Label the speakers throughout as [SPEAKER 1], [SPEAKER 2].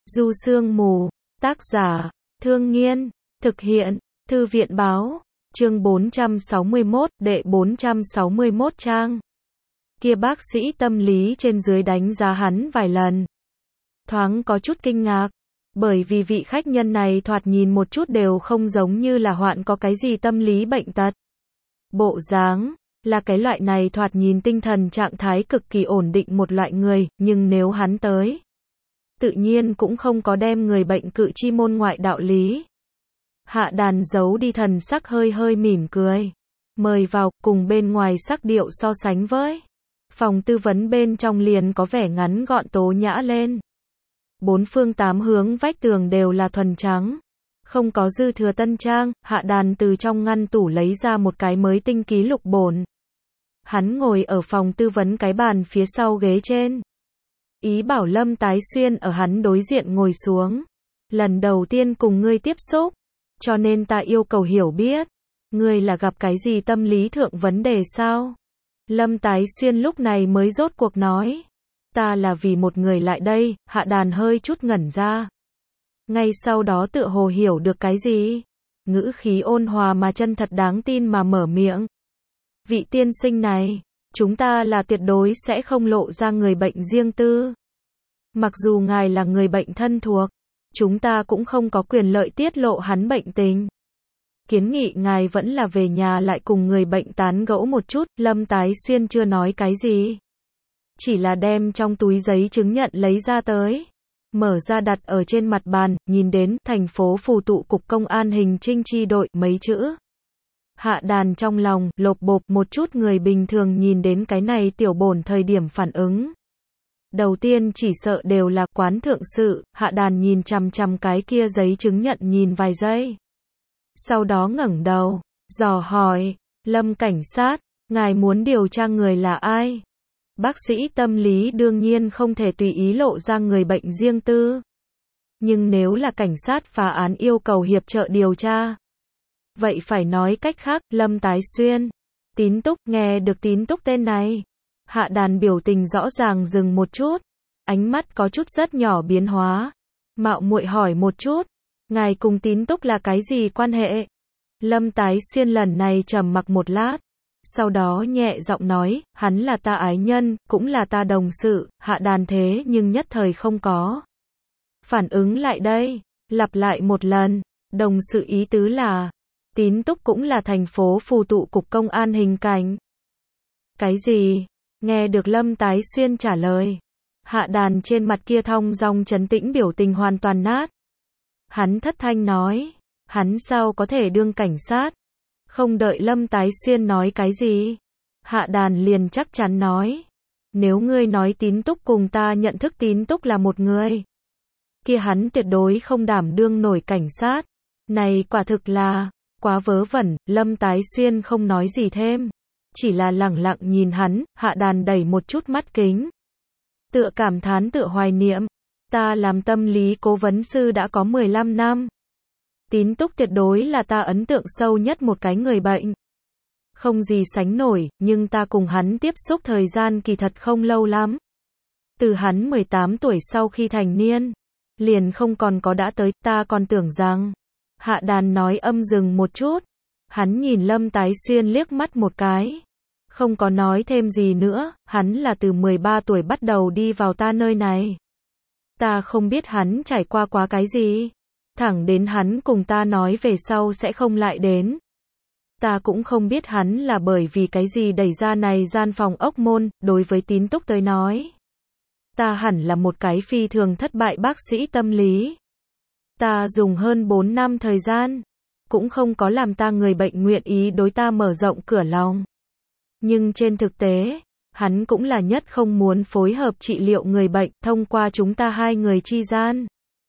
[SPEAKER 1] Du Sương Mù, tác giả, Thương Nghiên, thực hiện, Thư viện Báo, chương 461, đệ 461 trang. Kia bác sĩ tâm lý trên dưới đánh giá hắn vài lần. Thoáng có chút kinh ngạc, bởi vì vị khách nhân này thoạt nhìn một chút đều không giống như là hoạn có cái gì tâm lý bệnh tật. Bộ dáng là cái loại này thoạt nhìn tinh thần trạng thái cực kỳ ổn định một loại người, nhưng nếu hắn tới, tự nhiên cũng không có đem người bệnh cự chi môn ngoại đạo lý. Hạ Đàn giấu đi thần sắc hơi hơi mỉm cười. Mời vào, cùng bên ngoài sắc điệu so sánh với. Phòng tư vấn bên trong liền có vẻ ngắn gọn tố nhã lên. Bốn phương tám hướng vách tường đều là thuần trắng. Không có dư thừa tân trang, Hạ Đàn từ trong ngăn tủ lấy ra một cái mới tinh ký lục bổn. Hắn ngồi ở phòng tư vấn cái bàn phía sau ghế trên. Ý bảo Lâm Tái Xuyên ở hắn đối diện ngồi xuống. Lần đầu tiên cùng ngươi tiếp xúc, cho nên ta yêu cầu hiểu biết. Ngươi là gặp cái gì tâm lý thượng vấn đề sao? Lâm Tái Xuyên lúc này mới rốt cuộc nói. Ta là vì một người lại đây, Hạ Đàn hơi chút ngẩn ra. Ngay sau đó tựa hồ hiểu được cái gì? Ngữ khí ôn hòa mà chân thật đáng tin mà mở miệng. Vị tiên sinh này, chúng ta là tuyệt đối sẽ không lộ ra người bệnh riêng tư. Mặc dù ngài là người bệnh thân thuộc, chúng ta cũng không có quyền lợi tiết lộ hắn bệnh tình. Kiến nghị ngài vẫn là về nhà lại cùng người bệnh tán gẫu một chút. Lâm Tái Xuyên chưa nói cái gì, chỉ là đem trong túi giấy chứng nhận lấy ra tới, mở ra đặt ở trên mặt bàn, nhìn đến thành phố Phù Tụ Cục Công an Hình Trinh Chi đội mấy chữ. Hạ Đàn trong lòng lộp bộp một chút, người bình thường nhìn đến cái này tiểu bổn thời điểm phản ứng đầu tiên chỉ sợ đều là quán thượng sự. Hạ Đàn nhìn chằm chằm cái kia giấy chứng nhận nhìn vài giây, sau đó ngẩng đầu, dò hỏi, Lâm cảnh sát, ngài muốn điều tra người là ai? Bác sĩ tâm lý đương nhiên không thể tùy ý lộ ra người bệnh riêng tư. Nhưng nếu là cảnh sát phá án yêu cầu hiệp trợ điều tra, vậy phải nói cách khác. Lâm Tái Xuyên, Tín Túc, nghe được Tín Túc tên này. Hạ Đàn biểu tình rõ ràng dừng một chút, ánh mắt có chút rất nhỏ biến hóa. Mạo muội hỏi một chút, ngài cùng Tín Túc là cái gì quan hệ? Lâm Tái Xuyên lần này trầm mặc một lát, sau đó nhẹ giọng nói, hắn là ta ái nhân, cũng là ta đồng sự. Hạ Đàn thế nhưng nhất thời không có phản ứng lại đây, lặp lại một lần, đồng sự ý tứ là, Tín Túc cũng là thành phố Phù Tụ Cục Công an Hình Cảnh. Cái gì? Nghe được Lâm Tái Xuyên trả lời, Hạ Đàn trên mặt kia thong dong trấn tĩnh biểu tình hoàn toàn nát. Hắn thất thanh nói, hắn sao có thể đương cảnh sát? Không đợi Lâm Tái Xuyên nói cái gì, Hạ Đàn liền chắc chắn nói, nếu ngươi nói Tín Túc cùng ta nhận thức Tín Túc là một người, kia hắn tuyệt đối không đảm đương nổi cảnh sát. Này quả thực là quá vớ vẩn. Lâm Tái Xuyên không nói gì thêm, chỉ là lẳng lặng nhìn hắn. Hạ Đàn đẩy một chút mắt kính, tựa cảm thán tựa hoài niệm, ta làm tâm lý cố vấn sư đã có 15 năm. Tín Túc tuyệt đối là ta ấn tượng sâu nhất một cái người bệnh. Không gì sánh nổi, nhưng ta cùng hắn tiếp xúc thời gian kỳ thật không lâu lắm. Từ hắn 18 tuổi sau khi thành niên, liền không còn có đã tới. Ta còn tưởng rằng, Hạ Đàn nói âm dừng một chút, hắn nhìn Lâm Tái Xuyên liếc mắt một cái, không có nói thêm gì nữa. Hắn là từ 13 tuổi bắt đầu đi vào ta nơi này. Ta không biết hắn trải qua quá cái gì, thẳng đến hắn cùng ta nói về sau sẽ không lại đến. Ta cũng không biết hắn là bởi vì cái gì đẩy ra này gian phòng ốc môn. Đối với Tín Túc tới nói, ta hẳn là một cái phi thường thất bại bác sĩ tâm lý. Ta dùng hơn 4 năm thời gian, cũng không có làm ta người bệnh nguyện ý đối ta mở rộng cửa lòng. Nhưng trên thực tế, hắn cũng là nhất không muốn phối hợp trị liệu người bệnh. Thông qua chúng ta hai người chi gian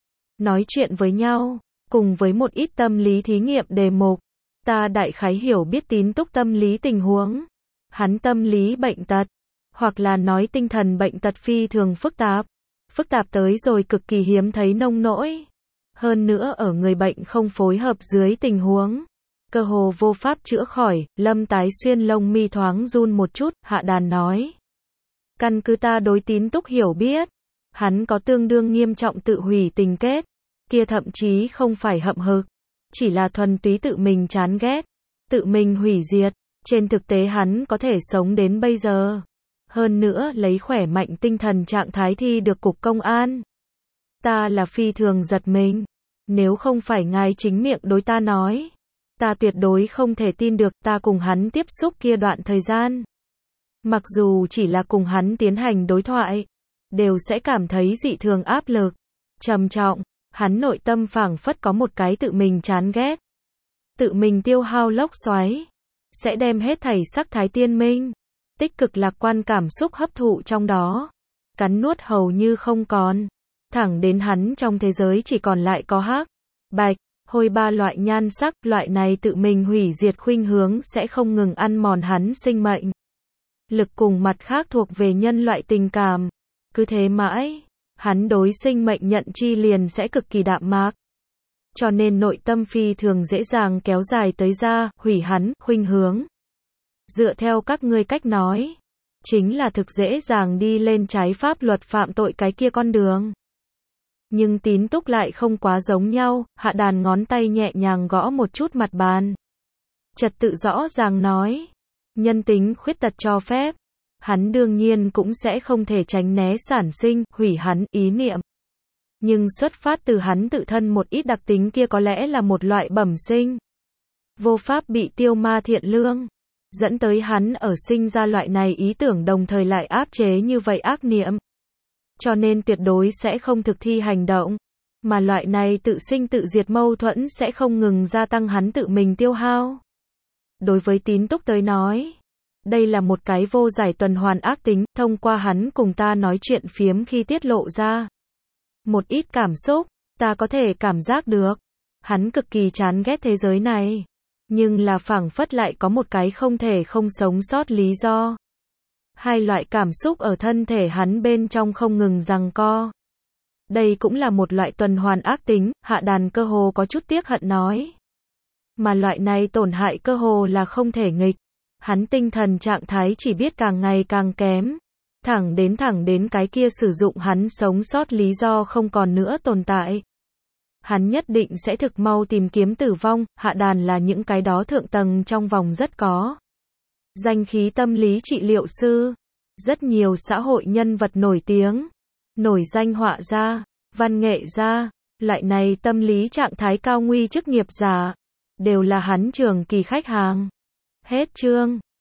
[SPEAKER 1] nói chuyện với nhau, cùng với một ít tâm lý thí nghiệm đề mục, ta đại khái hiểu biết Tín Túc tâm lý tình huống. Hắn tâm lý bệnh tật, hoặc là nói tinh thần bệnh tật phi thường phức tạp tới rồi cực kỳ hiếm thấy nông nỗi. Hơn nữa ở người bệnh không phối hợp dưới tình huống, cơ hồ vô pháp chữa khỏi. Lâm Tái Xuyên lông mi thoáng run một chút. Hạ Đàn nói, căn cứ ta đối Tín Túc hiểu biết, Hắn có tương đương nghiêm trọng tự hủy tình kết, kia thậm chí không phải hậm hực, chỉ là thuần túy tự mình chán ghét, tự mình hủy diệt. Trên thực tế hắn có thể sống đến bây giờ, hơn nữa lấy khỏe mạnh tinh thần trạng thái thi được cục công an. Ta là phi thường giật mình, nếu không phải ngài chính miệng đối ta nói, ta tuyệt đối không thể tin được. Ta cùng hắn tiếp xúc kia đoạn thời gian, mặc dù chỉ là cùng hắn tiến hành đối thoại, đều sẽ cảm thấy dị thường áp lực, trầm trọng. Hắn nội tâm phảng phất có một cái tự mình chán ghét, tự mình tiêu hao lốc xoáy, sẽ đem hết thảy sắc thái tiên minh, tích cực lạc quan cảm xúc hấp thụ trong đó, cắn nuốt hầu như không còn, thẳng đến hắn trong thế giới chỉ còn lại có hắc, bạch, hôi ba loại nhan sắc. Loại này tự mình hủy diệt khuynh hướng sẽ không ngừng ăn mòn hắn sinh mệnh lực cùng mặt khác thuộc về nhân loại tình cảm. Cứ thế mãi, hắn đối sinh mệnh nhận chi liền sẽ cực kỳ đạm mạc. Cho nên nội tâm phi thường dễ dàng kéo dài tới ra, hủy hắn, khuynh hướng. Dựa theo các ngươi cách nói, chính là thực dễ dàng đi lên trái pháp luật phạm tội cái kia con đường. Nhưng Tín Túc lại không quá giống nhau. Hạ Đàn ngón tay nhẹ nhàng gõ một chút mặt bàn, trật tự rõ ràng nói, nhân tính khuyết tật cho phép, hắn đương nhiên cũng sẽ không thể tránh né sản sinh, hủy hắn, ý niệm. Nhưng xuất phát từ hắn tự thân một ít đặc tính kia có lẽ là một loại bẩm sinh, vô pháp bị tiêu ma thiện lương, dẫn tới hắn ở sinh ra loại này ý tưởng đồng thời lại áp chế như vậy ác niệm. Cho nên tuyệt đối sẽ không thực thi hành động, mà loại này tự sinh tự diệt mâu thuẫn sẽ không ngừng gia tăng hắn tự mình tiêu hao. Đối với Tín Túc tới nói, đây là một cái vô giải tuần hoàn ác tính. Thông qua hắn cùng ta nói chuyện phiếm khi tiết lộ ra một ít cảm xúc, ta có thể cảm giác được, hắn cực kỳ chán ghét thế giới này, nhưng là phảng phất lại có một cái không thể không sống sót lý do. Hai loại cảm xúc ở thân thể hắn bên trong không ngừng giằng co. Đây cũng là một loại tuần hoàn ác tính. Hạ Đàn cơ hồ có chút tiếc hận nói. Mà loại này tổn hại cơ hồ là không thể nghịch. Hắn tinh thần trạng thái chỉ biết càng ngày càng kém. Thẳng đến cái kia sử dụng hắn sống sót lý do không còn nữa tồn tại. Hắn nhất định sẽ thực mau tìm kiếm tử vong. Hạ Đàn là những cái đó thượng tầng trong vòng rất có danh khí tâm lý trị liệu sư. Rất nhiều xã hội nhân vật nổi tiếng, nổi danh họa gia, văn nghệ gia, loại này tâm lý trạng thái cao nguy chức nghiệp giả, đều là hắn trường kỳ khách hàng. Hết chương.